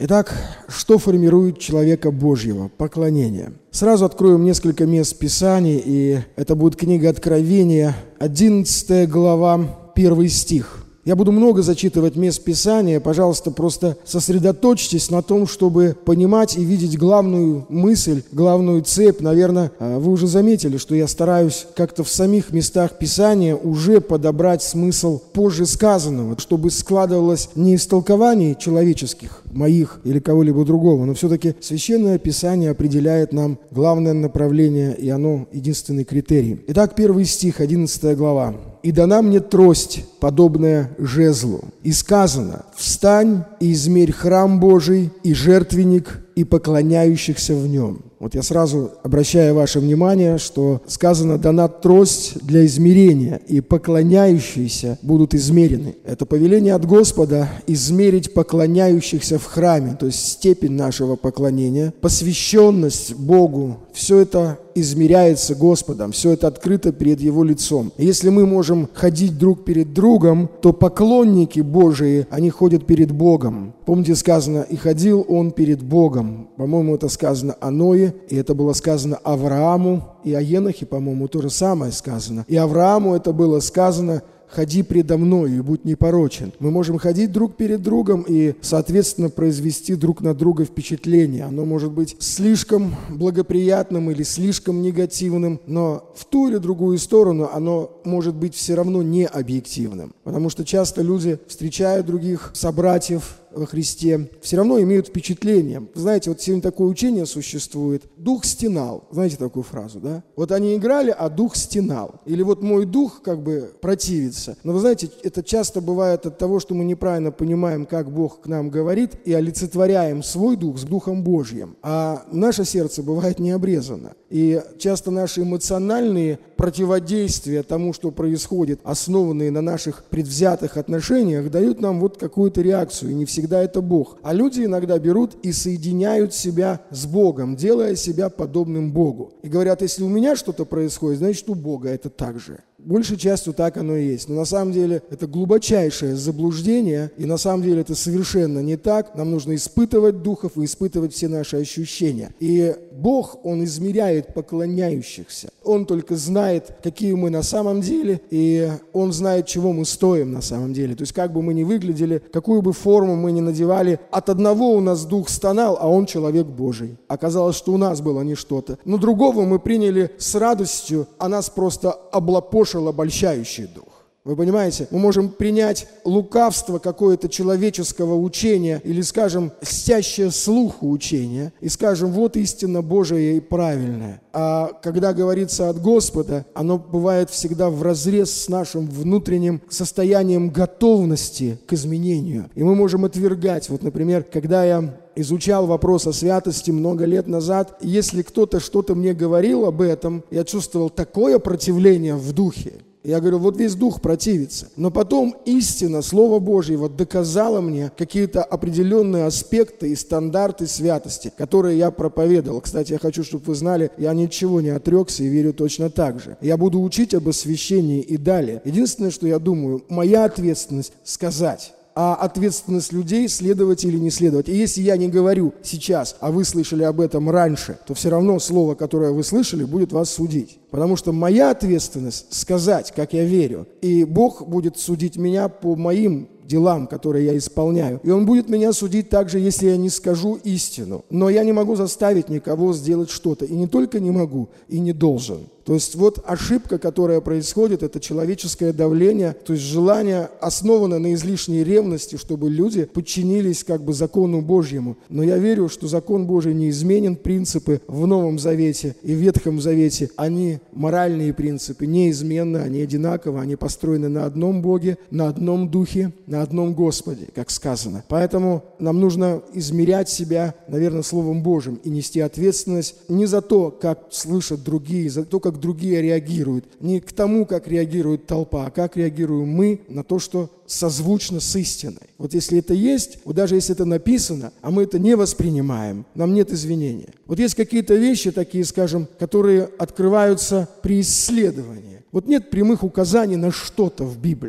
Итак, что формирует человека Божьего? Поклонение. Сразу откроем несколько мест Писаний, и это будет книга Откровения, 11 глава, 1 стих. Я буду много зачитывать мест Писания, пожалуйста, просто сосредоточьтесь на том, чтобы понимать и видеть главную мысль, главную цепь. Наверное, вы уже заметили, что я стараюсь как-то в самих местах Писания уже подобрать смысл позже сказанного, чтобы складывалось не из толкований человеческих, моих или кого-либо другого, но все-таки Священное Писание определяет нам главное направление, и оно единственный критерий. Итак, 1 стих, 11 глава. «И дана мне трость, подобная жезлу, и сказано: встань и измерь храм Божий и жертвенник, и поклоняющихся в нем». Вот я сразу обращаю ваше внимание, что сказано: дана трость для измерения, и поклоняющиеся будут измерены. Это повеление от Господа измерить поклоняющихся в храме, то есть степень нашего поклонения, посвященность Богу. Все это измеряется Господом, все это открыто перед Его лицом. И если мы можем ходить друг перед другом, то поклонники Божии, они ходят перед Богом. Помните, сказано: и ходил он перед Богом. По-моему, это сказано о Ное, и это было сказано Аврааму, и о Енохе, по-моему, то же самое сказано. И Аврааму это было сказано: «Ходи предо мною и будь непорочен». Мы можем ходить друг перед другом и, соответственно, произвести друг на друга впечатление. Оно может быть слишком благоприятным или слишком негативным, но в ту или другую сторону оно может быть все равно не объективным. Потому что часто люди встречают других собратьев во Христе, все равно имеют впечатление. Вы знаете, вот сегодня такое учение существует: дух стенал. Знаете такую фразу, да? Вот они играли, а дух стенал. Или вот мой дух как бы противится. Но вы знаете, это часто бывает от того, что мы неправильно понимаем, как Бог к нам говорит, и олицетворяем свой дух с Духом Божьим. А наше сердце бывает не обрезано. И часто наши эмоциональные противодействия тому, что происходит, основанные на наших предвзятых отношениях, дают нам вот какую-то реакцию. И не всегда это Бог. А люди иногда берут и соединяют себя с Богом, делая себя подобным Богу. И говорят: если у меня что-то происходит, значит у Бога это так же. Большей частью так оно и есть. Но на самом деле это глубочайшее заблуждение, и на самом деле это совершенно не так. Нам нужно испытывать духов и испытывать все наши ощущения. И Бог, Он измеряет поклоняющихся. Он только знает, какие мы на самом деле, и Он знает, чего мы стоим на самом деле. То есть как бы мы ни выглядели, какую бы форму мы ни надевали, от одного у нас дух стонал, а он человек Божий. Оказалось, что у нас было не что-то. Но другого мы приняли с радостью, а нас просто облапошил обольщающий дух. Вы понимаете, мы можем принять лукавство какое-то человеческого учения или, скажем, льстящее слуху учения и скажем: вот истина Божия и правильная. А когда говорится от Господа, оно бывает всегда вразрез с нашим внутренним состоянием готовности к изменению. И мы можем отвергать. Вот, например, когда я изучал вопрос о святости много лет назад, если кто-то что-то мне говорил об этом, я чувствовал такое противление в духе. Я говорю: вот весь дух противится. Но потом истина, Слово Божье доказало мне какие-то определенные аспекты и стандарты святости, которые я проповедовал. Кстати, я хочу, чтобы вы знали, я ничего не отрекся и верю точно так же. Я буду учить об освящении и далее. Единственное, что я думаю, моя ответственность сказать, а ответственность людей следовать или не следовать. И если я не говорю сейчас, а вы слышали об этом раньше, то все равно слово, которое вы слышали, будет вас судить. Потому что моя ответственность сказать, как я верю, и Бог будет судить меня по моим делам, которые я исполняю. И Он будет меня судить также, если я не скажу истину. Но я не могу заставить никого сделать что-то. И не только не могу, и не должен. То есть вот ошибка, которая происходит, это человеческое давление, то есть желание, основанное на излишней ревности, чтобы люди подчинились как бы закону Божьему. Но я верю, что закон Божий неизменен, принципы в Новом Завете и в Ветхом Завете, они моральные принципы, неизменны, они одинаковы, они построены на одном Боге, на одном Духе, на одном Господе, как сказано. Поэтому нам нужно измерять себя, наверное, Словом Божьим и нести ответственность не за то, как слышат другие, за то, как другие реагируют, не к тому, как реагирует толпа, а как реагируем мы на то, что созвучно с истиной. Вот если это есть, вот даже если это написано, а мы это не воспринимаем, нам нет извинения. Вот есть какие-то вещи такие, скажем, которые открываются при исследовании. Вот нет прямых указаний на что-то в Библии.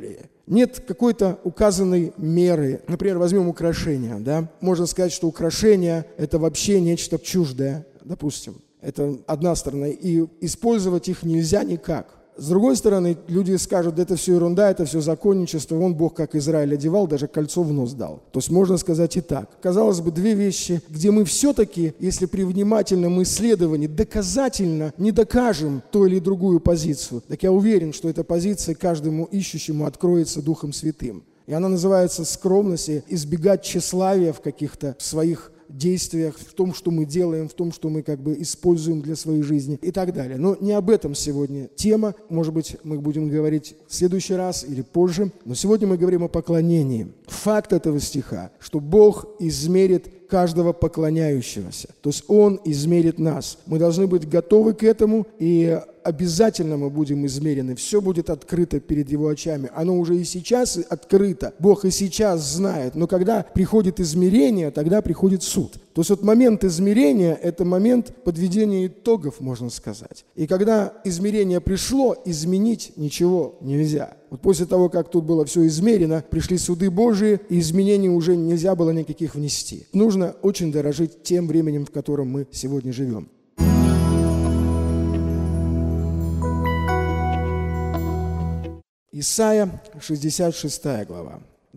Нет какой-то указанной меры. Например, возьмем украшения. Да? Можно сказать, что украшения – это вообще нечто чуждое, допустим. Это одна сторона. И использовать их нельзя никак. С другой стороны, люди скажут, да это все ерунда, это все законничество, вон Бог как Израиль одевал, даже кольцо в нос дал. То есть можно сказать и так. Казалось бы, две вещи, где мы все-таки, если при внимательном исследовании доказательно не докажем ту или другую позицию, так я уверен, что эта позиция каждому ищущему откроется Духом Святым. И она называется скромность и избегать тщеславия в каких-то своих действиях, в том, что мы делаем, в том, что мы как бы используем для своей жизни и так далее. Но не об этом сегодня тема. Может быть, мы будем говорить в следующий раз или позже. Но сегодня мы говорим о поклонении. Факт этого стиха, что Бог измерит каждого поклоняющегося. То есть Он измерит нас. Мы должны быть готовы к этому, и обязательно мы будем измерены. Все будет открыто перед Его очами. Оно уже и сейчас открыто. Бог и сейчас знает. Но когда приходит измерение, тогда приходит суд. То есть вот момент измерения – это момент подведения итогов, можно сказать. И когда измерение пришло, изменить ничего нельзя. Вот после того, как тут было все измерено, пришли суды Божии, и изменений уже нельзя было никаких внести. Нужно очень дорожить тем временем, в котором мы сегодня живем. Исайя, 66 глава,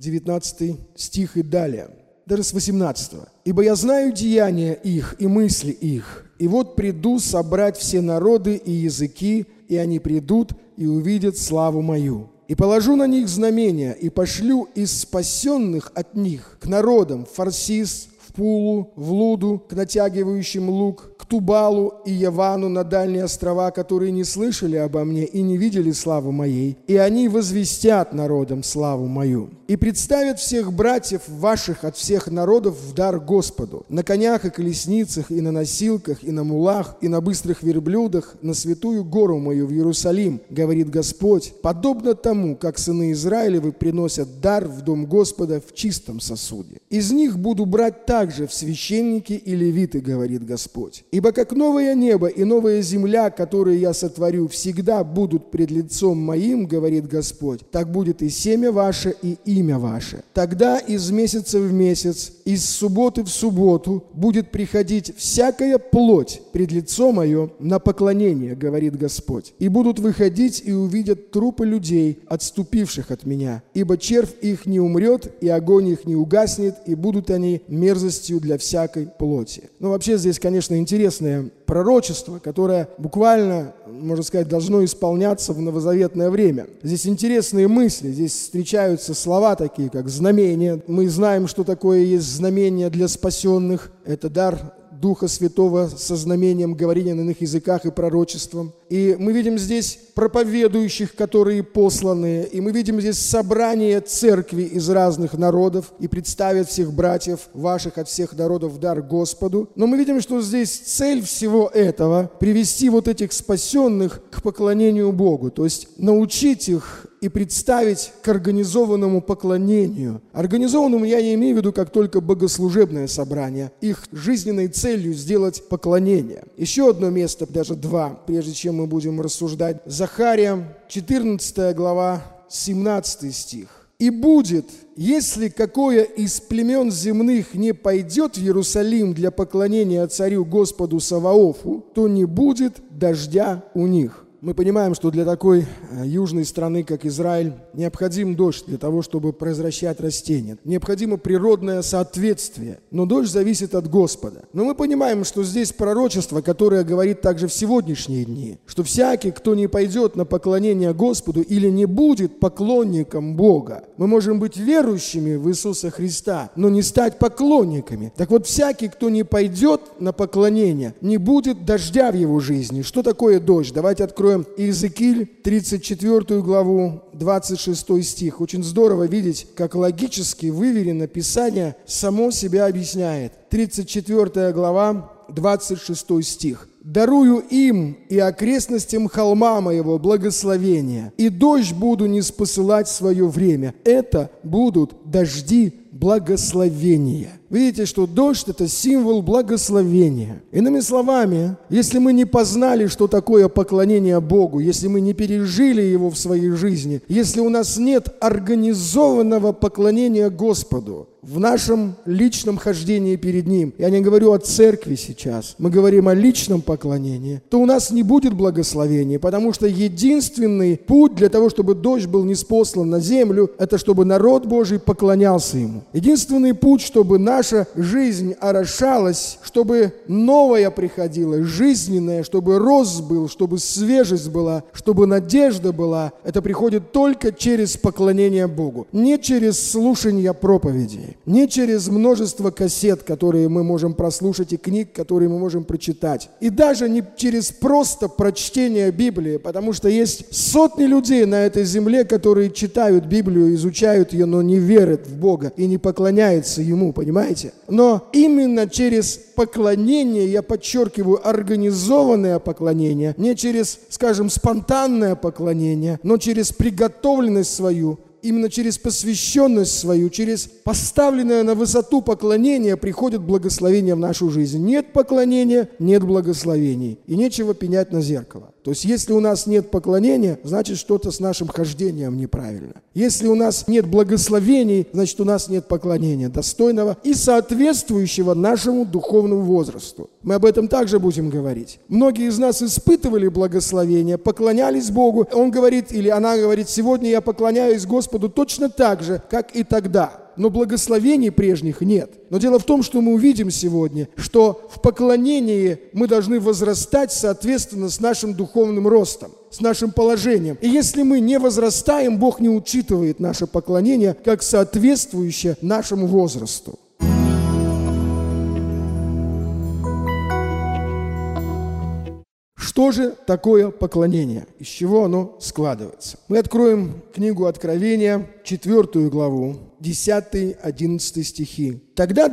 19 стих и далее. Даже с 18. «Ибо я знаю деяния их и мысли их, и вот приду собрать все народы и языки, и они придут и увидят славу мою. И положу на них знамения, и пошлю из спасенных от них к народам в Фарсис, в Пулу, в Луду, к натягивающим лук, к Тубалу и Явану на дальние острова, которые не слышали обо мне и не видели славы моей, и они возвестят народам славу мою. И представят всех братьев ваших от всех народов в дар Господу, на конях и колесницах, и на носилках, и на мулах, и на быстрых верблюдах, на святую гору мою в Иерусалим, говорит Господь, подобно тому, как сыны Израилевы приносят дар в дом Господа в чистом сосуде. Из них буду брать также в священники и левиты, говорит Господь. Ибо как новое небо и новая земля, которые я сотворю, всегда будут пред лицом моим, говорит Господь, так будет и семя ваше, и имя ваше. Тогда из месяца в месяц, из субботы в субботу будет приходить всякая плоть пред лицо мое на поклонение, говорит Господь. И будут выходить и увидят трупы людей, отступивших от меня. Ибо червь их не умрет, и огонь их не угаснет, и будут они мерзостью для всякой плоти». Ну, вообще здесь, конечно, интересное пророчество, которое буквально, можно сказать, должно исполняться в новозаветное время. Здесь интересные мысли, здесь встречаются слова такие, как знамение. Мы знаем, что такое есть знамение для спасенных. Это дар Духа Святого со знамением говорения на иных языках и пророчеством. И мы видим здесь проповедующих, которые посланы, и мы видим здесь собрание церкви из разных народов, и представят всех братьев ваших от всех народов в дар Господу. Но мы видим, что здесь цель всего этого – привести вот этих спасенных к поклонению Богу, то есть научить их и представить к организованному поклонению. Организованному я не имею в виду как только богослужебное собрание. Их жизненной целью сделать поклонение. Еще одно место, даже два, прежде чем мы будем рассуждать. Захария, 14 глава, 17 стих. «И будет, если какое из племен земных не пойдет в Иерусалим для поклонения царю Господу Саваофу, то не будет дождя у них». Мы понимаем, что для такой южной страны, как Израиль, необходим дождь для того, чтобы произвращать растения. Необходимо природное соответствие, но дождь зависит от Господа. Но мы понимаем, что здесь пророчество, которое говорит также в сегодняшние дни, что всякий, кто не пойдет на поклонение Господу или не будет поклонником Бога, мы можем быть верующими в Иисуса Христа, но не стать поклонниками. Так вот, всякий, кто не пойдет на поклонение, не будет дождя в его жизни. Что такое дождь? Давайте откроем Иезекииль, 34 главу, 26 стих. Очень здорово видеть, как логически выверено Писание само себя объясняет. 34 глава, 26 стих. «Дарую им и окрестностям холма моего благословения, и дождь буду ниспосылать в свое время. Это будут дожди благословения». Видите, что дождь – это символ благословения. Иными словами, если мы не познали, что такое поклонение Богу, если мы не пережили его в своей жизни, если у нас нет организованного поклонения Господу в нашем личном хождении перед Ним, я не говорю о церкви сейчас, мы говорим о личном поклонении, то у нас не будет благословения, потому что единственный путь для того, чтобы дождь был ниспослан на землю, это чтобы народ Божий поклонялся Ему. Единственный путь, чтобы наша жизнь орошалась, чтобы новое приходило, жизненное, чтобы рост был, чтобы свежесть была, чтобы надежда была, это приходит только через поклонение Богу, не через слушание проповедей. Не через множество кассет, которые мы можем прослушать, и книг, которые мы можем прочитать. И даже не через просто прочтение Библии, потому что есть сотни людей на этой земле, которые читают Библию, изучают ее, но не верят в Бога и не поклоняются Ему, понимаете? Но именно через поклонение, я подчеркиваю, организованное поклонение, не через, скажем, спонтанное поклонение, но через приготовленность свою, именно через посвященность свою, через поставленное на высоту поклонение приходит благословение в нашу жизнь. Нет поклонения, нет благословений. И нечего пенять на зеркало. То есть, если у нас нет поклонения, значит, что-то с нашим хождением неправильно. Если у нас нет благословений, значит, у нас нет поклонения достойного и соответствующего нашему духовному возрасту. Мы об этом также будем говорить. Многие из нас испытывали благословение, поклонялись Богу. Он говорит, или она говорит: сегодня я поклоняюсь Господу точно так же, как и тогда. Но благословений прежних нет. Но дело в том, что мы увидим сегодня, что в поклонении мы должны возрастать соответственно с нашим духовным ростом, с нашим положением. И если мы не возрастаем, Бог не учитывает наше поклонение как соответствующее нашему возрасту. Что же такое поклонение? Из чего оно складывается? Мы откроем книгу Откровения, 4 главу, 10-11 стихи. Тогда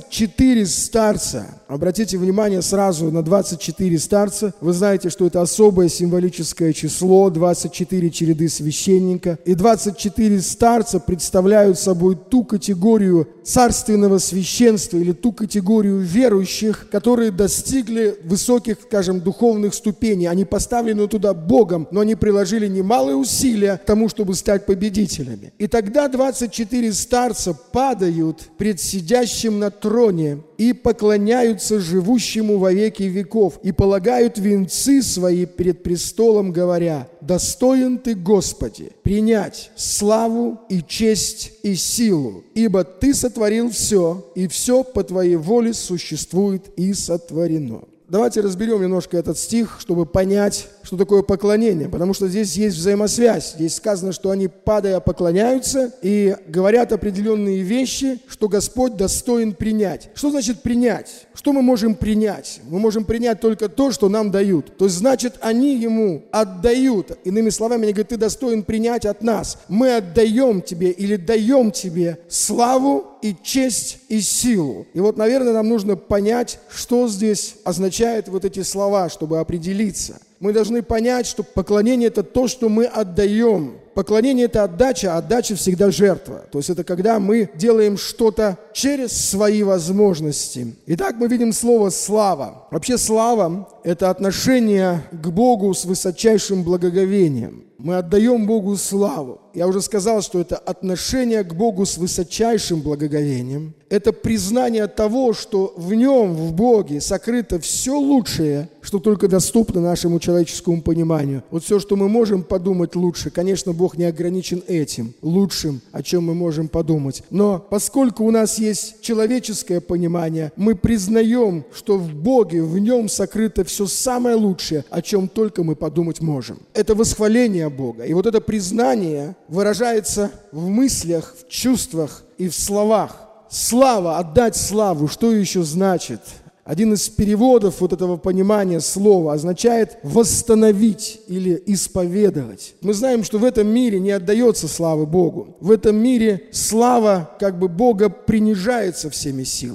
24 старца, обратите внимание сразу на 24 старца, вы знаете, что это особое символическое число, 24 череды священника, и 24 старца представляют собой ту категорию царственного священства или ту категорию верующих, которые достигли высоких, скажем, духовных ступеней. Они поставлены туда Богом, но они приложили немалые усилия к тому, чтобы стать победителями. И тогда 24 старца падают пред сидящим на троне и поклоняются живущему во веки веков, и полагают венцы свои пред престолом, говоря: «Достоин Ты, Господи, принять славу и честь и силу, ибо Ты сотворил все, и все по Твоей воле существует и сотворено». Давайте разберем немножко этот стих, чтобы понять, что такое поклонение, потому что здесь есть взаимосвязь. Здесь сказано, что они, падая, поклоняются и говорят определенные вещи, что Господь достоин принять. Что значит принять? Что мы можем принять? Мы можем принять только то, что нам дают. То есть, значит, они Ему отдают. Иными словами, они говорят: Ты достоин принять от нас. Мы отдаем Тебе или даем Тебе славу и честь и силу. И вот, наверное, нам нужно понять, что здесь означают вот эти слова, чтобы определиться. Мы должны понять, что поклонение – это то, что мы отдаем. Поклонение – это отдача, а отдача всегда жертва. То есть это когда мы делаем что-то через свои возможности. Итак, мы видим слово «слава». Вообще слава – это отношение к Богу с высочайшим благоговением. Мы отдаем Богу славу. Я уже сказал, что это отношение к Богу с высочайшим благоговением. Это признание того, что в Нем, в Боге, сокрыто все лучшее, что только доступно нашему человеческому пониманию. Вот все, что мы можем подумать лучше, конечно, Бог не ограничен этим, лучшим, о чем мы можем подумать. Но поскольку у нас есть человеческое понимание, мы признаем, что в Боге, в Нем сокрыто все самое лучшее, о чем только мы подумать можем. Это восхваление Бога. И вот это признание выражается в мыслях, в чувствах и в словах. Слава, отдать славу, что еще значит? Один из переводов вот этого понимания слова означает восстановить или исповедовать. Мы знаем, что в этом мире не отдается славы Богу. В этом мире слава как бы Бога принижается всеми силами.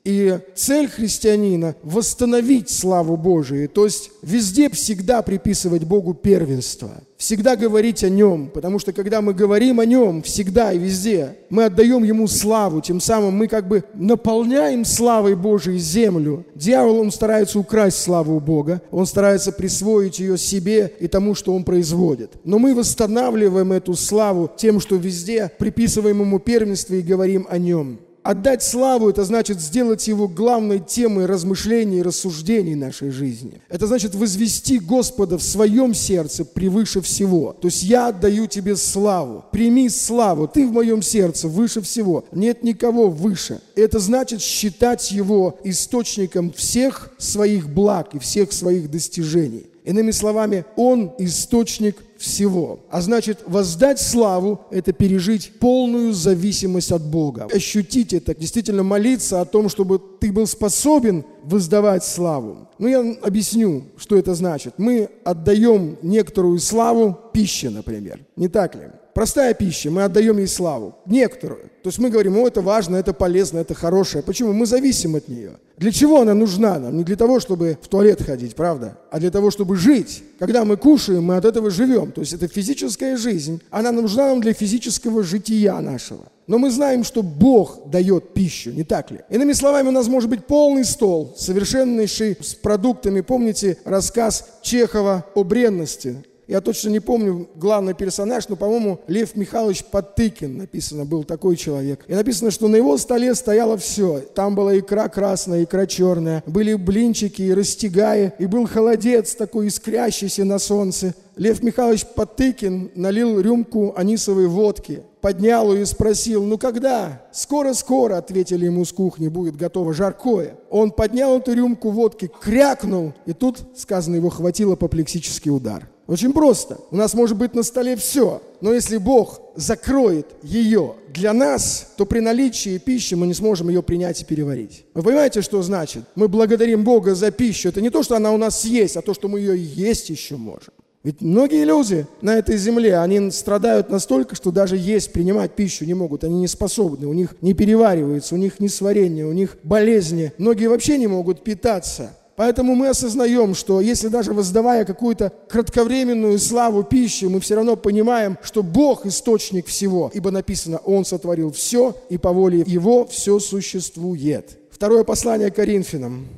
И цель христианина – восстановить славу Божию, то есть везде всегда приписывать Богу первенство, всегда говорить о Нем, потому что когда мы говорим о Нем всегда и везде, мы отдаем Ему славу, тем самым мы как бы наполняем славой Божией землю. Дьявол, он старается украсть славу Бога, он старается присвоить ее себе и тому, что он производит. Но мы восстанавливаем эту славу тем, что везде приписываем Ему первенство и говорим о Нем. Отдать славу – это значит сделать Его главной темой размышлений и рассуждений нашей жизни. Это значит возвести Господа в своем сердце превыше всего. То есть я отдаю Тебе славу. Прими славу. Ты в моем сердце выше всего. Нет никого выше. Это значит считать Его источником всех своих благ и всех своих достижений. Иными словами, Он источник всего. А значит, воздать славу – это пережить полную зависимость от Бога. Ощутить это, действительно молиться о том, чтобы ты был способен воздавать славу. Я объясню, что это значит. Мы отдаем некоторую славу пище, например. Не так ли? Простая пища, мы отдаем ей славу. Некоторую. То есть мы говорим, это важно, это полезно, это хорошее. Почему? Мы зависим от нее. Для чего она нужна нам? Не для того, чтобы в туалет ходить, правда? А для того, чтобы жить. Когда мы кушаем, мы от этого живем. То есть это физическая жизнь. Она нужна нам для физического жития нашего. Но мы знаем, что Бог дает пищу, не так ли? Иными словами, у нас может быть полный стол, совершеннейший, с продуктами. Помните рассказ Чехова о бренности? Я точно не помню главный персонаж, но, по-моему, Лев Михайлович Потыкин написано, был такой человек. И написано, что на его столе стояло все. Там была икра красная, икра черная, были блинчики и растягаи, и был холодец такой искрящийся на солнце. Лев Михайлович Потыкин налил рюмку анисовой водки, поднял ее и спросил, когда? Скоро-скоро, ответили ему с кухни, будет готово жаркое. Он поднял эту рюмку водки, крякнул, и тут, сказано, его хватил апоплексический удар. Очень просто. У нас может быть на столе все, но если Бог закроет ее для нас, то при наличии пищи мы не сможем ее принять и переварить. Вы понимаете, что значит? Мы благодарим Бога за пищу. Это не то, что она у нас есть, а то, что мы ее есть еще можем. Ведь многие люди на этой земле, они страдают настолько, что даже есть, принимать пищу не могут. Они не способны, у них не переваривается, у них несварение, у них болезни. Многие вообще не могут питаться. Поэтому мы осознаем, что если даже воздавая какую-то кратковременную славу пищи, мы все равно понимаем, что Бог источник всего, ибо написано, Он сотворил все, и по воле Его все существует. Второе послание Коринфянам,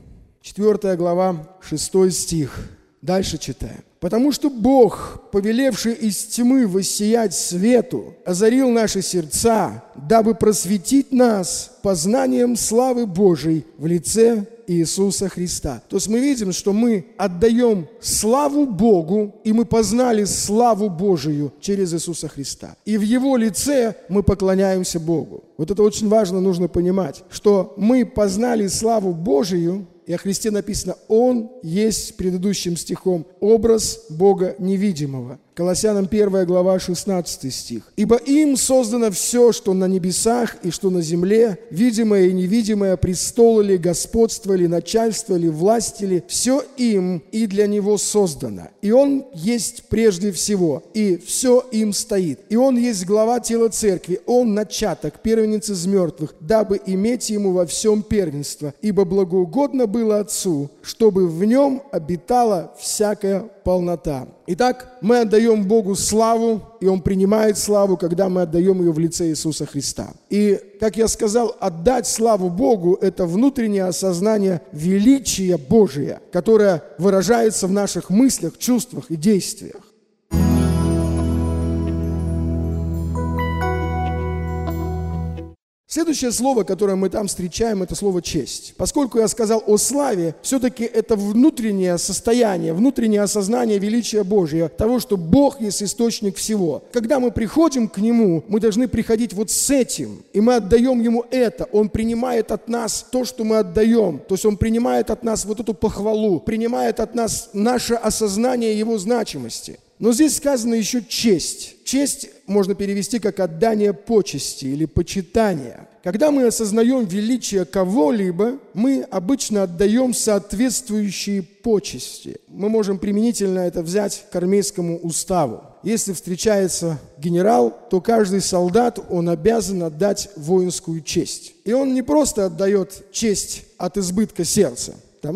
4 глава, 6 стих. Дальше читаем. «Потому что Бог, повелевший из тьмы воссиять свету, озарил наши сердца, дабы просветить нас познанием славы Божией в лице Иисуса Христа». То есть мы видим, что мы отдаем славу Богу, и мы познали славу Божию через Иисуса Христа. И в Его лице мы поклоняемся Богу. Вот это очень важно, нужно понимать, что мы познали славу Божию, и о Христе написано, Он есть, предыдущим стихом, образ Бога невидимого. Колоссянам 1 глава 16 стих. «Ибо им создано все, что на небесах и что на земле, видимое и невидимое, престолы ли, господство ли, начальство ли, власти ли, все им и для Него создано. И Он есть прежде всего, и все им стоит. И Он есть глава тела церкви, Он начаток, первенец из мертвых, дабы иметь Ему во всем первенство. Ибо благоугодно было Отцу, чтобы в Нем обитала всякая полнота». Итак, мы отдаем Богу славу, и Он принимает славу, когда мы отдаем ее в лице Иисуса Христа. И, как я сказал, отдать славу Богу – это внутреннее осознание величия Божия, которое выражается в наших мыслях, чувствах и действиях. Следующее слово, которое мы там встречаем, это слово «честь». Поскольку я сказал о славе, все-таки это внутреннее состояние, внутреннее осознание величия Божия, того, что Бог есть источник всего. Когда мы приходим к Нему, мы должны приходить вот с этим, и мы отдаем Ему это. Он принимает от нас то, что мы отдаем. То есть Он принимает от нас вот эту похвалу, принимает от нас наше осознание Его значимости. Но здесь сказано еще честь. Честь можно перевести как отдание почести или почитание. Когда мы осознаем величие кого-либо, мы обычно отдаем соответствующие почести. Мы можем применительно это взять к армейскому уставу. если встречается генерал, то каждый солдат, он обязан отдать воинскую честь. И он не просто отдает честь от избытка сердца.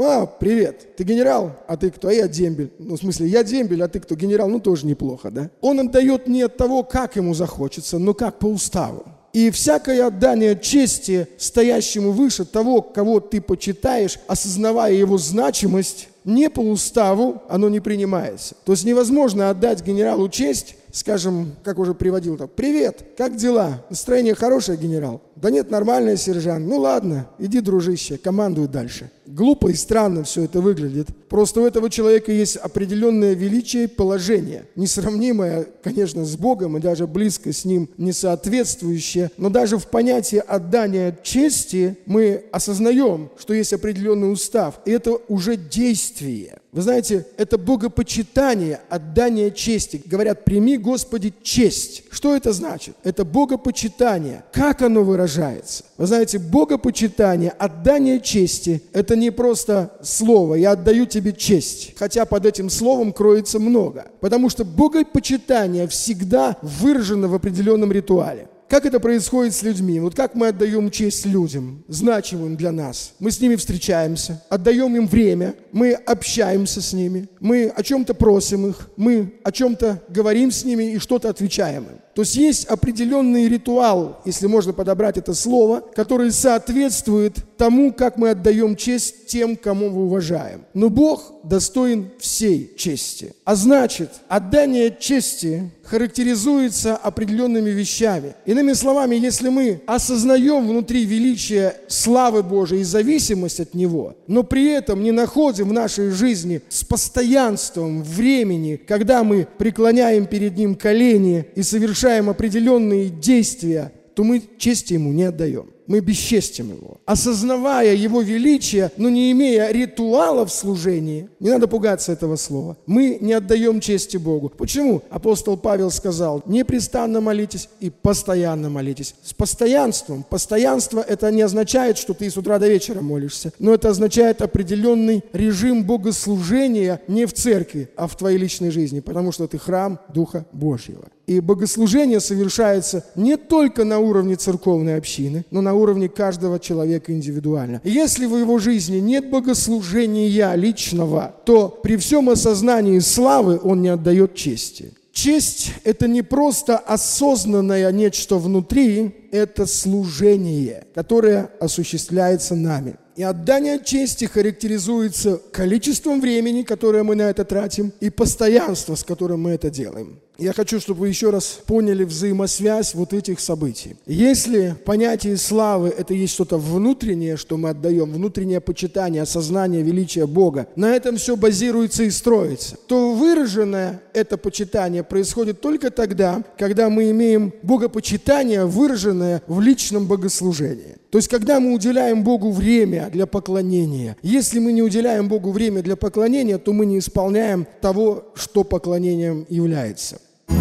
Привет, ты генерал, а ты кто? А я дембель. В смысле, я дембель, а ты кто? Генерал, тоже неплохо, да? Он отдает не от того, как ему захочется, но как по уставу. И всякое отдание чести стоящему выше того, кого ты почитаешь, осознавая его значимость, не по уставу оно не принимается. То есть невозможно отдать генералу честь, скажем, как уже приводил, «Привет, как дела? Настроение хорошее, генерал?» «Да нет, нормальное, сержант». «Ну ладно, иди, дружище, командуй дальше». Глупо и странно все это выглядит. Просто у этого человека есть определенное величие и положение, несравнимое, конечно, с Богом и даже близко с Ним не соответствующее. Но даже в понятии отдания чести мы осознаем, что есть определенный устав, и это уже действие. Вы знаете, это богопочитание, отдание чести. Говорят, прими, Господи, честь. Что это значит? Это богопочитание. Как оно выражается? Вы знаете, богопочитание, отдание чести – это не просто слово «я отдаю тебе честь», хотя под этим словом кроется много. Потому что богопочитание всегда выражено в определенном ритуале. Как это происходит с людьми? Вот как мы отдаем честь людям, значимым для нас? Мы с ними встречаемся, отдаем им время, мы общаемся с ними, мы о чем-то просим их, мы о чем-то говорим с ними и что-то отвечаем им. То есть определенный ритуал, если можно подобрать это слово, который соответствует тому, как мы отдаем честь тем, кому мы уважаем. Но Бог достоин всей чести. А значит, отдание чести характеризуется определенными вещами. Иными словами, если мы осознаем внутри величие славы Божией и зависимость от Него, но при этом не находим в нашей жизни с постоянством времени, когда мы преклоняем перед Ним колени и совершаем определенные действия, то мы чести Ему не отдаем. Мы бесчестим Его. Осознавая Его величие, но не имея ритуала в служении, не надо пугаться этого слова, мы не отдаем чести Богу. Почему? Апостол Павел сказал, непрестанно молитесь и постоянно молитесь. С постоянством. Постоянство это не означает, что ты с утра до вечера молишься, но это означает определенный режим богослужения не в церкви, а в твоей личной жизни, потому что ты храм Духа Божьего. И богослужение совершается не только на уровне церковной общины, но на уровне каждого человека индивидуально. Если в его жизни нет богослужения личного, то при всем осознании славы он не отдает чести. Честь – это не просто осознанное нечто внутри, это служение, которое осуществляется нами. И отдание чести характеризуется количеством времени, которое мы на это тратим, и постоянством, с которым мы это делаем. Я хочу, чтобы вы еще раз поняли взаимосвязь вот этих событий. Если понятие славы – это есть что-то внутреннее, что мы отдаем, внутреннее почитание, осознание величия Бога, на этом все базируется и строится, то выраженное это почитание происходит только тогда, когда мы имеем богопочитание, выраженное в личном богослужении. То есть, когда мы уделяем Богу время для поклонения. Если мы не уделяем Богу время для поклонения, то мы не исполняем того, что поклонением является.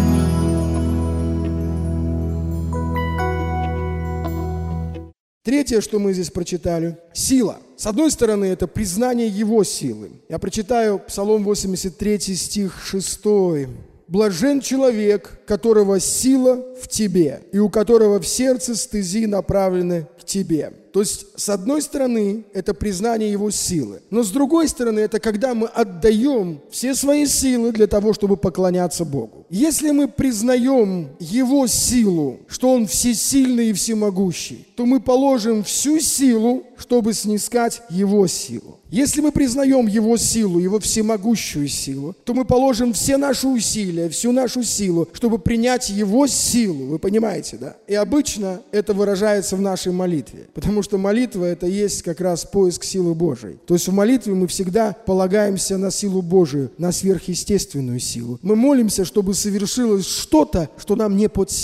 Третье, что мы здесь прочитали – сила. С одной стороны, это признание Его силы. Я прочитаю Псалом 83, стих 6. «Блажен человек, которого сила в тебе, и у которого в сердце стези направлены к тебе». То есть, с одной стороны, это признание Его силы. Но с другой стороны, это когда мы отдаем все свои силы для того, чтобы поклоняться Богу. Если мы признаем Его силу, что Он всесильный и всемогущий, то мы положим всю силу, чтобы снискать Его силу. Если мы признаем Его силу, Его всемогущую силу, то мы положим все наши усилия, всю нашу силу, чтобы принять Его силу. Вы понимаете, да? И обычно это выражается в нашей молитве, потому что молитва – это есть как раз поиск силы Божией. То есть в молитве мы всегда полагаемся на силу Божию, на сверхъестественную силу. Мы молимся, чтобы совершилось что-то, что нам не под силу.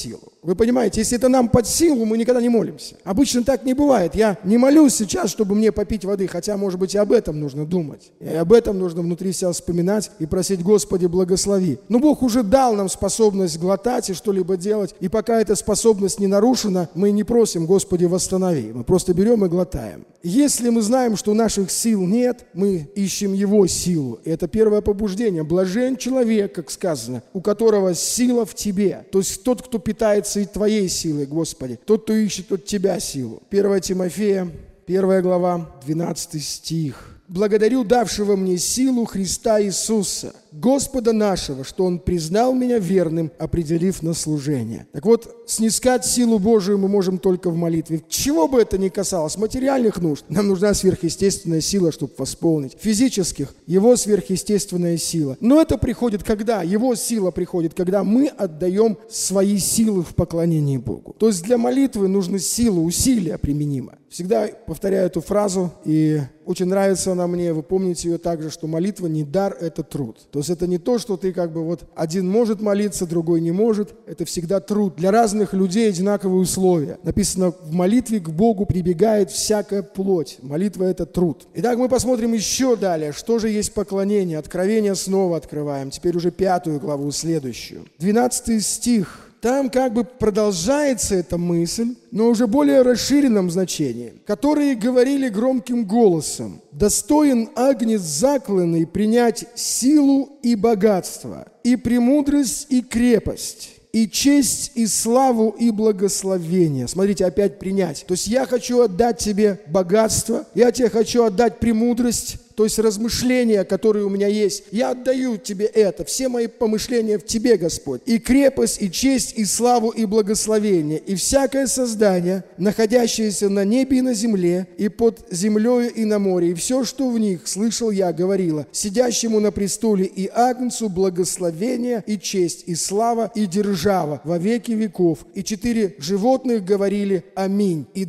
Вы понимаете, если это нам под силу, мы никогда не молимся. Обычно так не бывает. Я не молюсь сейчас, чтобы мне попить воды, хотя, может быть, и об этом нужно думать. И об этом нужно внутри себя вспоминать и просить: Господи, благослови. Но Бог уже дал нам способность глотать и что-либо делать. И пока эта способность не нарушена, мы не просим: Господи, восстанови. Мы просто берем и глотаем. Если мы знаем, что наших сил нет, мы ищем Его силу. И это первое побуждение. Блажен человек, как сказано, у которого сила в тебе. То есть тот, кто питается и твоей силой, Господи. Тот, кто ищет от тебя силу. 1 Тимофея, 1 глава, 12 стих. «Благодарю давшего мне силу Христа Иисуса, Господа нашего, что Он признал меня верным, определив на служение». Так вот, снискать силу Божию мы можем только в молитве. Чего бы это ни касалось, материальных нужд, нам нужна сверхъестественная сила, чтобы восполнить. Физических, Его сверхъестественная сила. Но это приходит когда? Его сила приходит, когда мы отдаем свои силы в поклонении Богу. То есть для молитвы нужна сила, усилия применимо. Всегда повторяю эту фразу, и очень нравится она мне, вы помните ее также, что молитва не дар, это труд. То есть это не то, что ты как бы вот один может молиться, другой не может. Это всегда труд. Для разных людей одинаковые условия. Написано: в молитве к Богу прибегает всякая плоть. Молитва – это труд. Итак, мы посмотрим еще далее, что же есть поклонение. Откровение снова открываем. Теперь уже 5 главу, следующую. 12 стих. Там как бы продолжается эта мысль, но уже более расширенном значении. «Которые говорили громким голосом: достоин агнец закланный принять силу и богатство, и премудрость, и крепость, и честь, и славу, и благословение». Смотрите, опять принять. То есть я хочу отдать тебе богатство, я тебе хочу отдать премудрость, то есть размышления, которые у меня есть. Я отдаю тебе это, все мои помышления в тебе, Господь. И крепость, и честь, и славу, и благословение. И всякое создание, находящееся на небе и на земле, и под землею и на море, и все, что в них, слышал я, говорила: сидящему на престоле и агнцу благословение, и честь, и слава, и держава во веки веков. И 4 животных говорили: аминь. И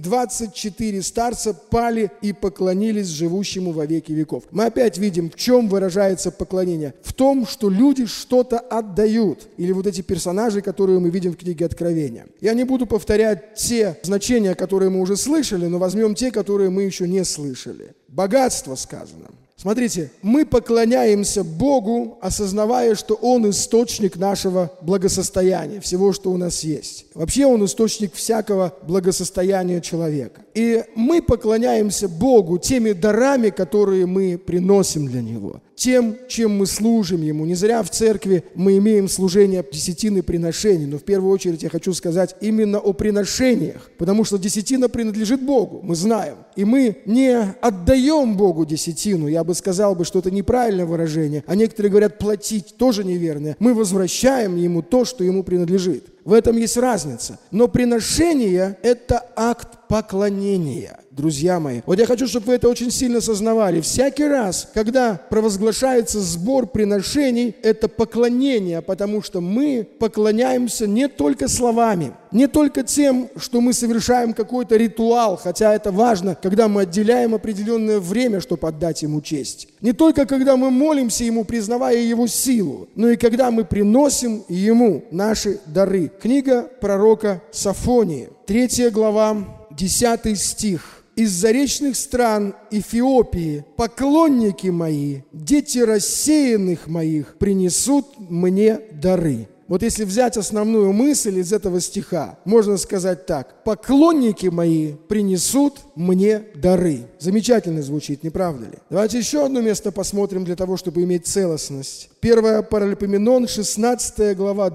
24 старца пали и поклонились живущему во веки веков. Мы опять видим, в чем выражается поклонение. В том, что люди что-то отдают. Или вот эти персонажи, которые мы видим в книге Откровения. Я не буду повторять те значения, которые мы уже слышали, но возьмем те, которые мы еще не слышали. Богатство сказано. Смотрите, мы поклоняемся Богу, осознавая, что Он источник нашего благосостояния, всего, что у нас есть. Вообще Он источник всякого благосостояния человека. И мы поклоняемся Богу теми дарами, которые мы приносим для Него, тем, чем мы служим Ему. Не зря в церкви мы имеем служение десятины приношений, но в первую очередь я хочу сказать именно о приношениях, потому что десятина принадлежит Богу, мы знаем. И мы не отдаем Богу десятину, я бы сказал, что это неправильное выражение, а некоторые говорят платить, тоже неверное. Мы возвращаем Ему то, что Ему принадлежит. В этом есть разница. Но приношение – это акт поклонения, друзья мои. Вот я хочу, чтобы вы это очень сильно сознавали. Всякий раз, когда провозглашается сбор приношений, это поклонение, потому что мы поклоняемся не только словами, не только тем, что мы совершаем какой-то ритуал, хотя это важно, когда мы отделяем определенное время, чтобы отдать Ему честь. Не только когда мы молимся Ему, признавая Его силу, но и когда мы приносим Ему наши дары. Книга пророка Софонии, 3 глава, 10 стих. «Из заречных стран Эфиопии поклонники мои, дети рассеянных моих, принесут мне дары». Вот если взять основную мысль из этого стиха, можно сказать так: поклонники мои принесут мне дары. Замечательно звучит, не правда ли? Давайте еще одно место посмотрим для того, чтобы иметь целостность. 1 Паралипоменон, 16 глава,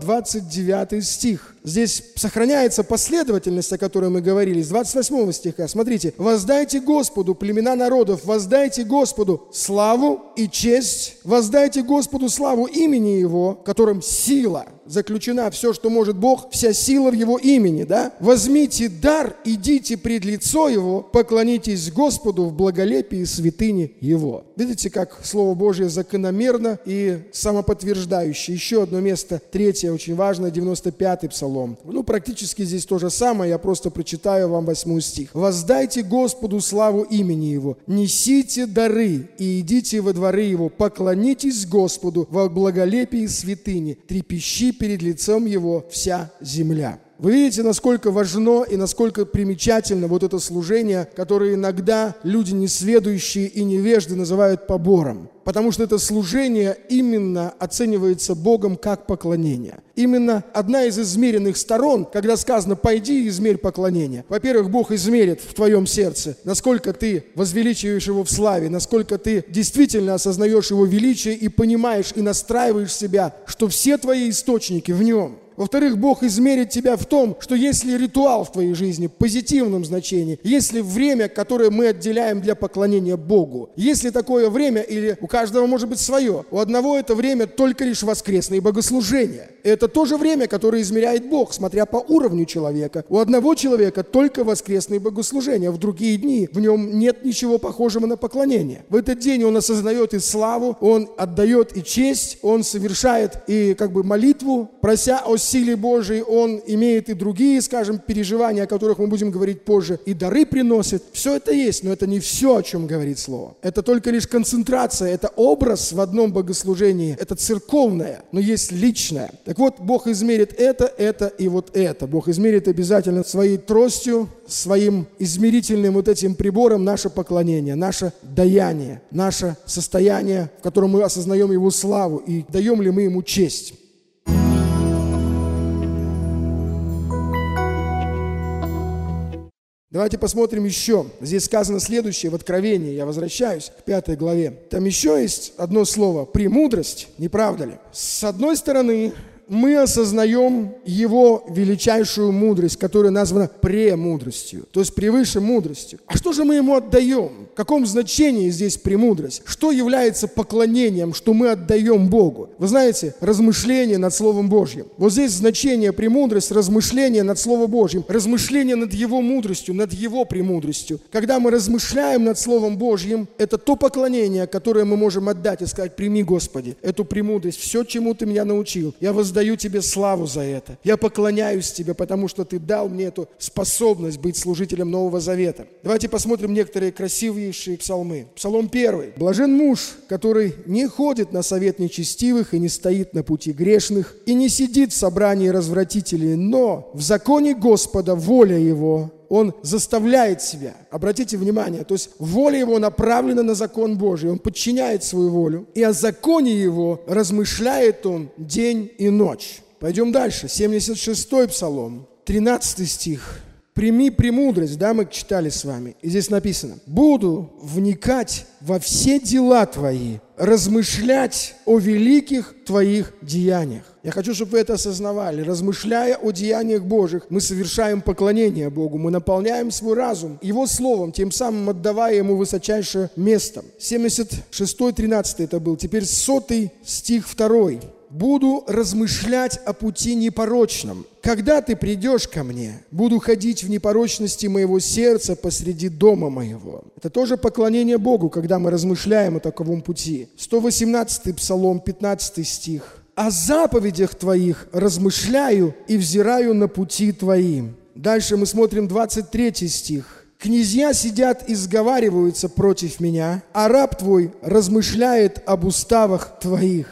29 стих. Здесь сохраняется последовательность, о которой мы говорили, с 28 стиха. Смотрите. «Воздайте Господу, племена народов, воздайте Господу славу и честь, воздайте Господу славу имени Его, которым сила». Заключена все, что может Бог, вся сила в Его имени, да? «Возьмите дар, идите пред лицо Его, поклонитесь Господу в благолепии святыни Его». Видите, как Слово Божье закономерно и самоподтверждающее. Еще одно место, 3, очень важное, 95-й Псалом. Практически здесь то же самое, я просто прочитаю вам 8 стих. «Воздайте Господу славу имени Его, несите дары и идите во дворы Его, поклонитесь Господу во благолепии святыни, трепещи перед лицом Его вся земля». Вы видите, насколько важно и насколько примечательно вот это служение, которое иногда люди несведущие и невежды называют побором. Потому что это служение именно оценивается Богом как поклонение. Именно одна из измеренных сторон, когда сказано «пойди и измерь поклонение». Во-первых, Бог измерит в твоем сердце, насколько ты возвеличиваешь Его в славе, насколько ты действительно осознаешь Его величие и понимаешь и настраиваешь себя, что все твои источники в Нем. Во-вторых, Бог измерит тебя в том, что если ритуал в твоей жизни в позитивном значении, если время, которое мы отделяем для поклонения Богу, если такое время, или у каждого может быть свое, у одного это время только лишь воскресные богослужения. Это тоже время, которое измеряет Бог, смотря по уровню человека. У одного человека только воскресные богослужения, в другие дни в нем нет ничего похожего на поклонение. В этот день он осознает и славу, он отдает и честь, он совершает и молитву, прося о силе Божией, он имеет и другие, переживания, о которых мы будем говорить позже, и дары приносит. Все это есть, но это не все, о чем говорит Слово. Это только лишь концентрация, это образ в одном богослужении, это церковное, но есть личное. Так вот, Бог измерит это и вот это. Бог измерит обязательно своей тростью, своим измерительным вот этим прибором наше поклонение, наше даяние, наше состояние, в котором мы осознаем Его славу и даем ли мы Ему честь. Давайте посмотрим еще. Здесь сказано следующее в Откровении. Я возвращаюсь к 5 главе. Там еще есть одно слово – премудрость, не правда ли? С одной стороны, мы осознаем Его величайшую мудрость, которая названа премудростью, то есть превыше мудростью. А что же мы Ему отдаем? В каком значении здесь премудрость? Что является поклонением, что мы отдаем Богу? Вы знаете, размышление над Словом Божьим. Вот здесь значение премудрость, размышление над Словом Божьим, размышление над Его мудростью, над Его премудростью. Когда мы размышляем над Словом Божьим, это то поклонение, которое мы можем отдать и сказать: прими, Господи, эту премудрость, все, чему Ты меня научил. Я воздаю Тебе славу за это. Я поклоняюсь Тебе, потому что Ты дал мне эту способность быть служителем Нового Завета. Давайте посмотрим некоторые красивейшие псалмы. Псалом 1. «Блажен муж, который не ходит на совет нечестивых и не стоит на пути грешных, и не сидит в собрании развратителей, но в законе Господа воля его». Он заставляет себя. Обратите внимание, то есть воля его направлена на закон Божий. Он подчиняет свою волю. И о законе его размышляет он день и ночь. Пойдем дальше. 76-й псалом, 13 стих. «Прими премудрость», да, мы читали с вами. И здесь написано: «Буду вникать во все дела Твои, размышлять о великих Твоих деяниях». Я хочу, чтобы вы это осознавали. Размышляя о деяниях Божьих, мы совершаем поклонение Богу, мы наполняем свой разум Его Словом, тем самым отдавая Ему высочайшее место. 76-й, 13 это был. Теперь 100-й стих 2. «Буду размышлять о пути непорочном. Когда Ты придешь ко мне, буду ходить в непорочности моего сердца посреди дома моего». Это тоже поклонение Богу, когда мы размышляем о таковом пути. 118-й псалом, 15 стих. «О заповедях Твоих размышляю и взираю на пути Твои». Дальше мы смотрим 23 стих. «Князья сидят и сговариваются против меня, а раб Твой размышляет об уставах Твоих».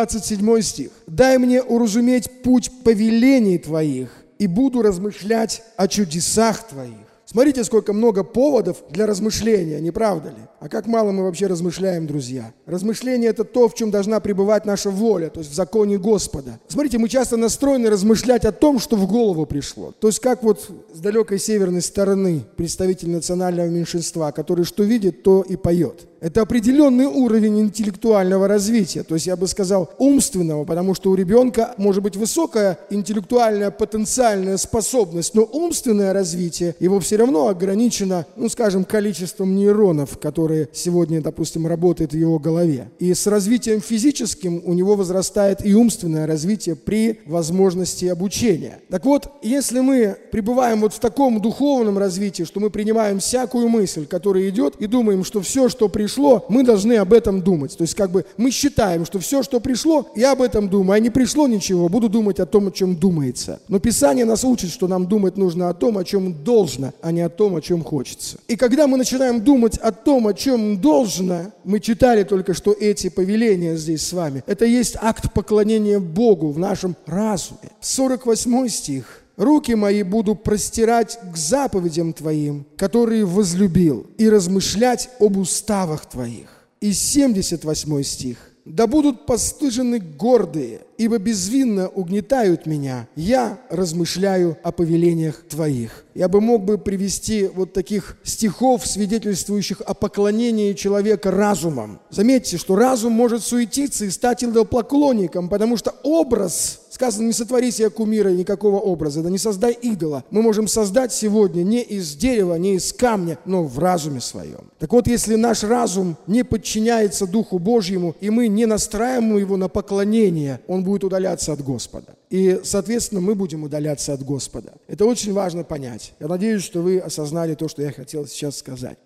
27 стих. «Дай мне уразуметь путь повелений Твоих, и буду размышлять о чудесах Твоих». Смотрите, сколько много поводов для размышления, не правда ли? А как мало мы вообще размышляем, друзья. Размышление – это то, в чем должна пребывать наша воля, то есть в законе Господа. Смотрите, мы часто настроены размышлять о том, что в голову пришло. То есть как вот с далекой северной стороны представитель национального меньшинства, который что видит, то и поет. Это определенный уровень интеллектуального развития, то есть я бы сказал умственного, потому что у ребенка может быть высокая интеллектуальная потенциальная способность, но умственное развитие его все равно ограничено, количеством нейронов, которые сегодня, допустим, работают в его голове. И с развитием физическим у него возрастает и умственное развитие при возможности обучения. Так вот, если мы пребываем вот в таком духовном развитии, что мы принимаем всякую мысль, которая идет, и думаем, что все, что пришло, мы должны об этом думать. То есть мы считаем, что все, что пришло, я об этом думаю, а не пришло ничего, буду думать о том, о чем думается. Но Писание нас учит, что нам думать нужно о том, о чем должно, а не о том, о чем хочется. И когда мы начинаем думать о том, о чем должно, мы читали только что эти повеления здесь с вами, это есть акт поклонения Богу в нашем разуме. 48 стих. Руки мои буду простирать к заповедям Твоим, которые возлюбил, и размышлять об уставах Твоих». И 78 стих. «Да будут постыжены гордые, ибо безвинно угнетают меня. Я размышляю о повелениях Твоих». Я бы мог бы привести вот таких стихов, свидетельствующих о поклонении человека разумом. Заметьте, что разум может суетиться и стать идолопоклонником, потому что образ, сказано, не сотвори себе кумира, никакого образа, да не создай идола. Мы можем создать сегодня не из дерева, не из камня, но в разуме своем. Так вот, если наш разум не подчиняется Духу Божьему, и мы не настраиваем его на поклонение, он будет удаляться от Господа. И, соответственно, мы будем удаляться от Господа. Это очень важно понять. Я надеюсь, что вы осознали то, что я хотел сейчас сказать.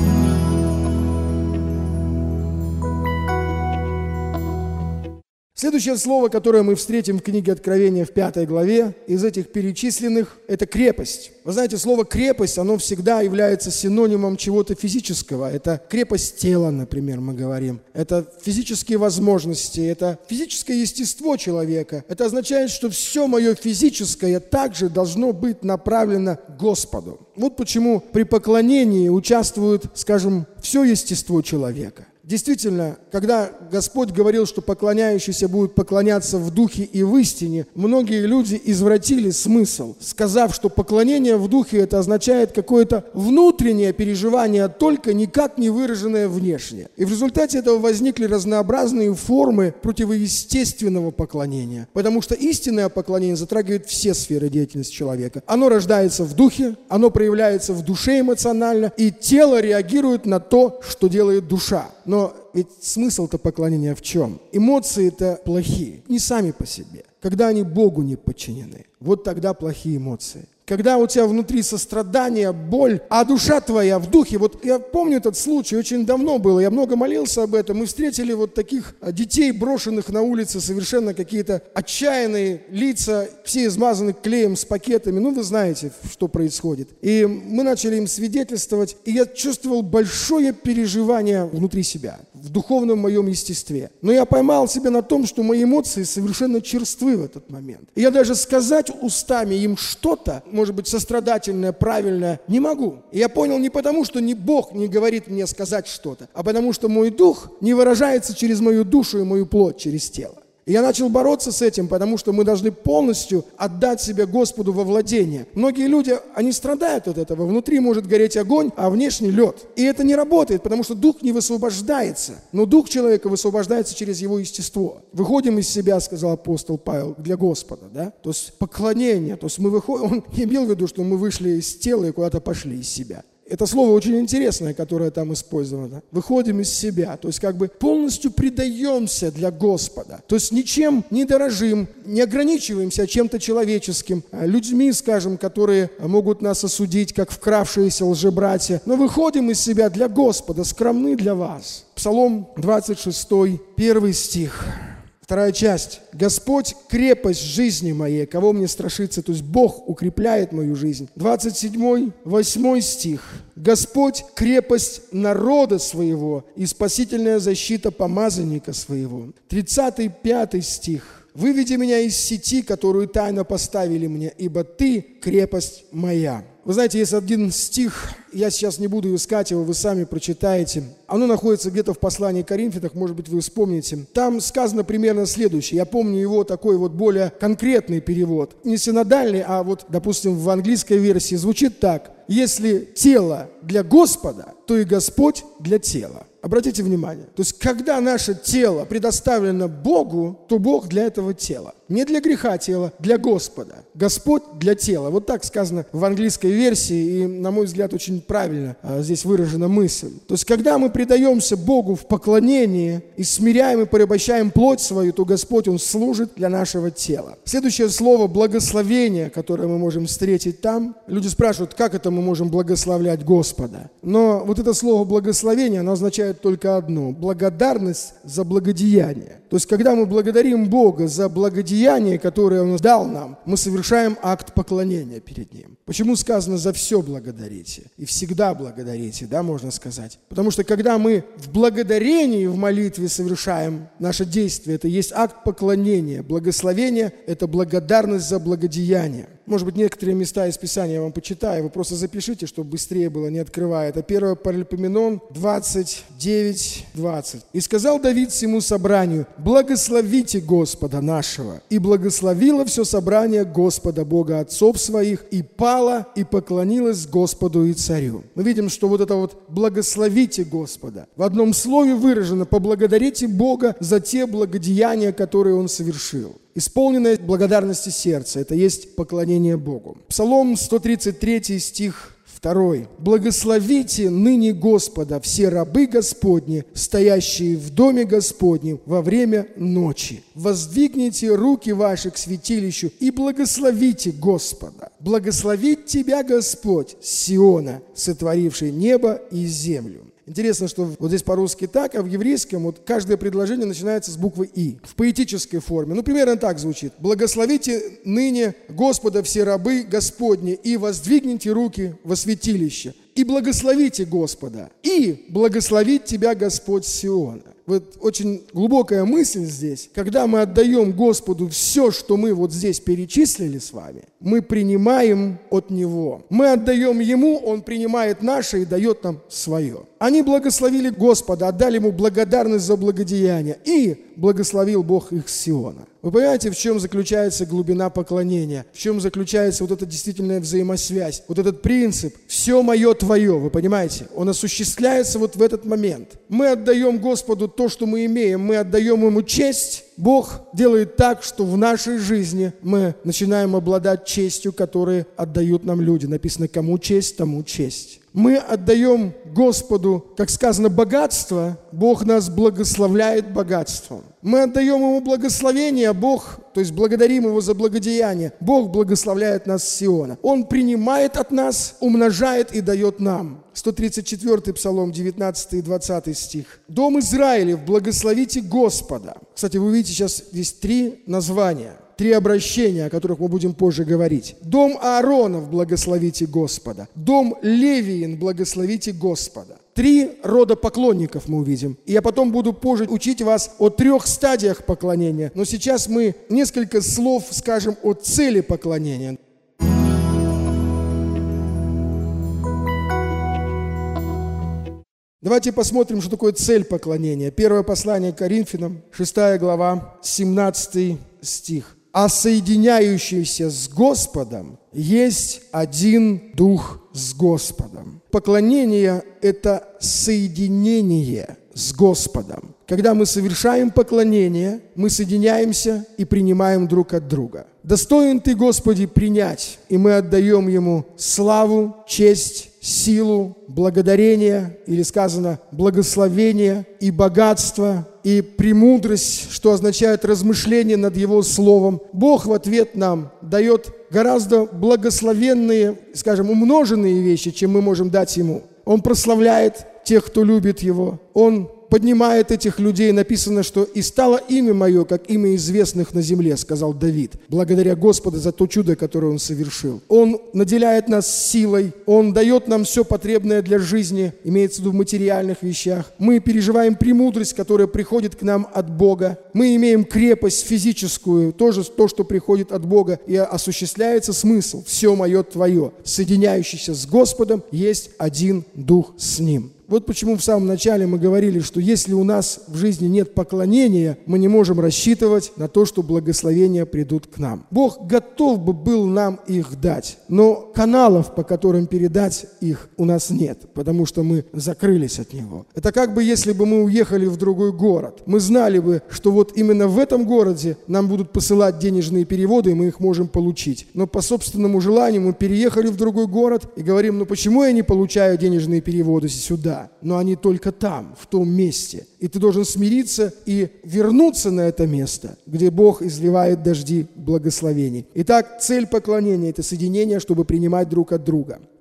Следующее слово, которое мы встретим в книге Откровения в 5 главе, из этих перечисленных, это крепость. Вы знаете, слово крепость, оно всегда является синонимом чего-то физического. Это крепость тела, например, мы говорим. Это физические возможности, это физическое естество человека. Это означает, что все мое физическое также должно быть направлено к Господу. Вот почему при поклонении участвует, скажем, все естество человека. Действительно, когда Господь говорил, что поклоняющиеся будут поклоняться в духе и в истине, многие люди извратили смысл, сказав, что поклонение в духе это означает какое-то внутреннее переживание, только никак не выраженное внешне. И в результате этого возникли разнообразные формы противоестественного поклонения, потому что истинное поклонение затрагивает все сферы деятельности человека. Оно рождается в духе, оно проявляется в душе эмоционально, и тело реагирует на то, что делает душа. Но ведь смысл-то поклонения в чем? Эмоции-то плохие, не сами по себе. Когда они Богу не подчинены, вот тогда плохие эмоции. Когда у тебя внутри сострадание, боль, а душа твоя в духе. Вот я помню этот случай, очень давно было, я много молился об этом. Мы встретили вот таких детей, брошенных на улице, совершенно какие-то отчаянные лица, все измазаны клеем с пакетами. Ну, вы знаете, что происходит. И мы начали им свидетельствовать, и я чувствовал большое переживание внутри себя, в духовном моем естестве. Но я поймал себя на том, что мои эмоции совершенно черствы в этот момент. И я даже сказать устами им что-то, может быть, сострадательное, правильное, не могу. И я понял не потому, что Бог не говорит мне сказать что-то, а потому что мой дух не выражается через мою душу и мою плоть, через тело. И я начал бороться с этим, потому что мы должны полностью отдать себя Господу во владение. Многие люди, они страдают от этого. Внутри может гореть огонь, а внешне лед. И это не работает, потому что дух не высвобождается. Но дух человека высвобождается через его естество. Выходим из себя, сказал апостол Павел, для Господа. Да? То есть поклонение. То есть мы выходим, он не имел в виду, что мы вышли из тела и куда-то пошли из себя. Это слово очень интересное, которое там использовано. Выходим из себя, то есть как бы полностью предаемся для Господа. То есть ничем не дорожим, не ограничиваемся чем-то человеческим, людьми, скажем, которые могут нас осудить, как вкравшиеся лжебратья. Но выходим из себя для Господа, скромны для вас. Псалом 26, 1 стих. Вторая часть. «Господь – крепость жизни моей, кого мне страшиться?» То есть Бог укрепляет мою жизнь. 27, 8 стих. «Господь – крепость народа своего и спасительная защита помазанника своего». 35 стих. «Выведи меня из сети, которую тайно поставили мне, ибо Ты – крепость моя». Вы знаете, есть один стих, я сейчас не буду искать его, вы сами прочитаете. Оно находится где-то в послании к Коринфянам, может быть, вы вспомните. Там сказано примерно следующее. Я помню его такой вот более конкретный перевод. Не синодальный, а вот, допустим, в английской версии звучит так. «Если тело для Господа, то и Господь для тела». Обратите внимание. То есть, когда наше тело предоставлено Богу, то Бог для этого тела. Не для греха тела, для Господа. Господь для тела. Вот так сказано в английской версии, и, на мой взгляд, очень правильно здесь выражена мысль. То есть, когда мы предаемся Богу в поклонении и смиряем и порабощаем плоть свою, то Господь, Он служит для нашего тела. Следующее слово «благословение», которое мы можем встретить там. Люди спрашивают, как это мы можем благословлять Господа? Но вот это слово «благословение», оно означает только одно – благодарность за благодеяние. То есть, когда мы благодарим Бога за благодеяние, которое Он дал нам, мы совершаем акт поклонения перед Ним. Почему сказано «за все благодарите» и «всегда благодарите», да, можно сказать? Потому что, когда мы в благодарении, в молитве совершаем наше действие, это есть акт поклонения. Благословение – это благодарность за благодеяние. Может быть, некоторые места из Писания я вам почитаю, вы просто запишите, чтобы быстрее было, не открывая. Это 1 Паралипоменон 29:20. «И сказал Давид всему собранию: благословите Господа нашего. И благословило все собрание Господа Бога отцов своих, и пало, и поклонилось Господу и царю». Мы видим, что вот это вот «благословите Господа» в одном слове выражено: поблагодарите Бога за те благодеяния, которые Он совершил. Исполненное благодарности сердца – это есть поклонение Богу. Псалом 133, стих 2. «Благословите ныне Господа все рабы Господни, стоящие в доме Господнем во время ночи. Воздвигните руки ваши к святилищу и благословите Господа. Благословит тебя Господь с Сиона, сотворивший небо и землю». Интересно, что вот здесь по-русски так, а в еврейском вот каждое предложение начинается с буквы «и» в поэтической форме. Примерно так звучит. «Благословите ныне Господа все рабы Господни и воздвигните руки во святилище, и благословите Господа, и благословит тебя Господь с Сиона». Вот очень глубокая мысль здесь. Когда мы отдаем Господу все, что мы вот здесь перечислили с вами, мы принимаем от Него. Мы отдаем Ему, Он принимает наше и дает нам свое. Они благословили Господа, отдали Ему благодарность за благодеяние, и благословил Бог их с Сиона. Вы понимаете, в чем заключается глубина поклонения, в чем заключается вот эта действительная взаимосвязь, вот этот принцип «все мое твое», вы понимаете, он осуществляется вот в этот момент. Мы отдаем Господу то, что мы имеем, мы отдаем Ему честь. Бог делает так, что в нашей жизни мы начинаем обладать честью, которую отдают нам люди. Написано: кому честь, тому честь. Мы отдаем Господу, как сказано, богатство, Бог нас благословляет богатством. Мы отдаем Ему благословение, Бог, то есть благодарим Его за благодеяние, Бог благословляет нас с Сиона. Он принимает от нас, умножает и дает нам. 134-й Псалом, 19 и 20 стих. «Дом Израилев, благословите Господа». Кстати, вы видите, сейчас здесь 3 названия. 3 обращения, о которых мы будем позже говорить. «Дом Ааронов, благословите Господа». «Дом Левиин, благословите Господа». 3 рода поклонников мы увидим. И я потом буду позже учить вас о 3 стадиях поклонения. Но сейчас мы несколько слов скажем о цели поклонения. Давайте посмотрим, что такое цель поклонения. Первое послание к Коринфянам, 6 глава, 17 стих. «А соединяющийся с Господом есть один Дух с Господом». Поклонение – это соединение с Господом. Когда мы совершаем поклонение, мы соединяемся и принимаем друг от друга. «Достоин Ты, Господи, принять», и мы отдаем Ему славу, честь, силу, благодарение, или сказано благословение и богатство, и премудрость, что означает размышление над Его Словом. Бог в ответ нам дает гораздо благословенные, скажем, умноженные вещи, чем мы можем дать Ему. Он прославляет тех, кто любит Его. Он поднимает этих людей. Написано, что «и стало имя мое, как имя известных на земле», сказал Давид, благодаря Господу за то чудо, которое Он совершил. Он наделяет нас силой, Он дает нам все потребное для жизни, имеется в виду в материальных вещах. Мы переживаем премудрость, которая приходит к нам от Бога. Мы имеем крепость физическую, тоже то, что приходит от Бога, и осуществляется смысл «все мое твое». Соединяющийся с Господом есть один Дух с Ним. Вот почему в самом начале мы говорили, что если у нас в жизни нет поклонения, мы не можем рассчитывать на то, что благословения придут к нам. Бог готов бы был нам их дать, но каналов, по которым передать их, у нас нет, потому что мы закрылись от Него. Это как бы если бы мы уехали в другой город. Мы знали бы, что вот именно в этом городе нам будут посылать денежные переводы, и мы их можем получить. Но по собственному желанию мы переехали в другой город и говорим: ну почему я не получаю денежные переводы сюда? Но они только там, в том месте. И ты должен смириться и вернуться на это место, где Бог изливает дожди благословений. Итак, цель поклонения – это соединение, чтобы принимать друг от друга.